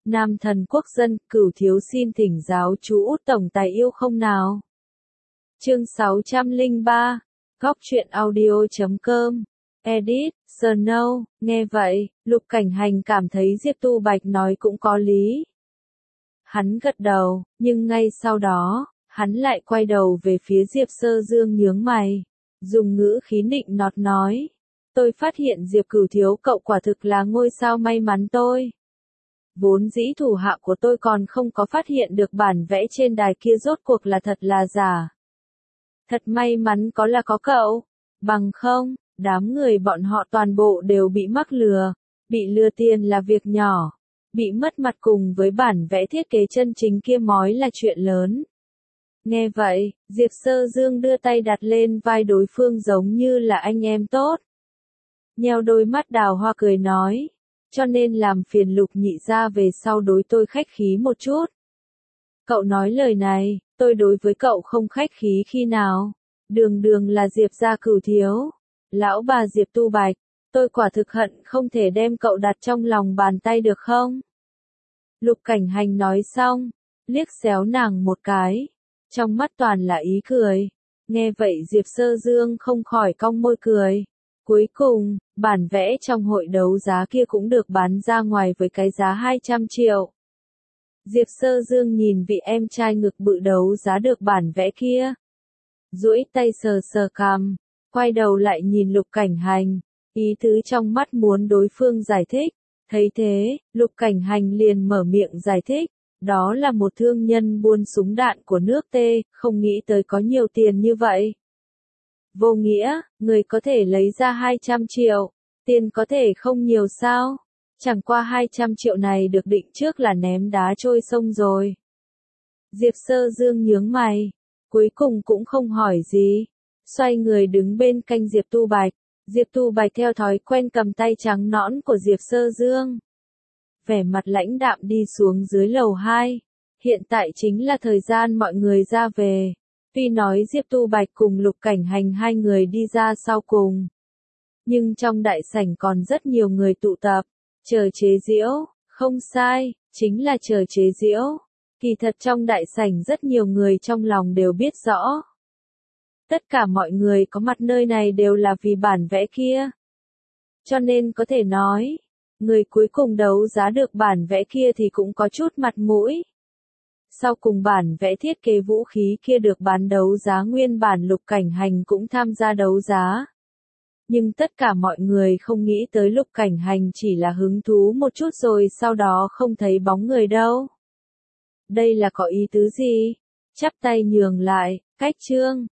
Nam thần quốc dân, Cửu thiếu xin thỉnh giáo chú Út tổng tài yêu không nào. Chương 603, Góc truyện audio.com, Edit, Snow, nghe vậy, Lục Cảnh Hành cảm thấy Diệp Tu Bạch nói cũng có lý. Hắn gật đầu, nhưng ngay sau đó, hắn lại quay đầu về phía Diệp Sơ Dương nhướng mày, dùng ngữ khí nịnh nọt nói. Tôi phát hiện Diệp Cửu thiếu cậu quả thực là ngôi sao may mắn tôi. Vốn dĩ thủ hạ của tôi còn không có phát hiện được bản vẽ trên đài kia rốt cuộc là thật là giả. Thật may mắn có là có cậu, bằng không, đám người bọn họ toàn bộ đều bị mắc lừa, bị lừa tiền là việc nhỏ, bị mất mặt cùng với bản vẽ thiết kế chân chính kia mói là chuyện lớn. Nghe vậy, Diệp Sơ Dương đưa tay đặt lên vai đối phương giống như là anh em tốt. Nheo đôi mắt đào hoa cười nói, cho nên làm phiền Lục nhị gia về sau đối tôi khách khí một chút. Cậu nói lời này, tôi đối với cậu không khách khí khi nào, đường đường là Diệp gia Cửu thiếu, lão bà Diệp Tu Bạch, tôi quả thực hận không thể đem cậu đặt trong lòng bàn tay được không? Lục Cảnh Hành nói xong, liếc xéo nàng một cái, trong mắt toàn là ý cười, nghe vậy Diệp Sơ Dương không khỏi cong môi cười. Cuối cùng, bản vẽ trong hội đấu giá kia cũng được bán ra ngoài với cái giá 200 triệu. Diệp Sơ Dương nhìn vị em trai ngực bự đấu giá được bản vẽ kia. Duỗi tay sờ sờ cằm, quay đầu lại nhìn Lục Cảnh Hành, ý tứ trong mắt muốn đối phương giải thích. Thấy thế, Lục Cảnh Hành liền mở miệng giải thích, đó là một thương nhân buôn súng đạn của nước T, không nghĩ tới có nhiều tiền như vậy. Vô nghĩa, người có thể lấy ra 200 triệu, tiền có thể không nhiều sao? Chẳng qua 200 triệu này được định trước là ném đá trôi sông rồi. Diệp Sơ Dương nhướng mày, cuối cùng cũng không hỏi gì, xoay người đứng bên cạnh Diệp Tu Bạch. Diệp Tu Bạch theo thói quen cầm tay trắng nõn của Diệp Sơ Dương. Vẻ mặt lãnh đạm đi xuống dưới lầu 2, hiện tại chính là thời gian mọi người ra về. Tuy nói Diệp Tu Bạch cùng Lục Cảnh Hành hai người đi ra sau cùng, nhưng trong đại sảnh còn rất nhiều người tụ tập, chờ chế giễu, không sai, chính là chờ chế giễu. Kỳ thật trong đại sảnh rất nhiều người trong lòng đều biết rõ. Tất cả mọi người có mặt nơi này đều là vì bản vẽ kia. Cho nên có thể nói, người cuối cùng đấu giá được bản vẽ kia thì cũng có chút mặt mũi. Sau cùng bản vẽ thiết kế vũ khí kia được bán đấu giá nguyên bản Lục Cảnh Hành cũng tham gia đấu giá. Nhưng tất cả mọi người không nghĩ tới Lục Cảnh Hành chỉ là hứng thú một chút rồi sau đó không thấy bóng người đâu. Đây là có ý tứ gì? Chắp tay nhường lại, cách trương,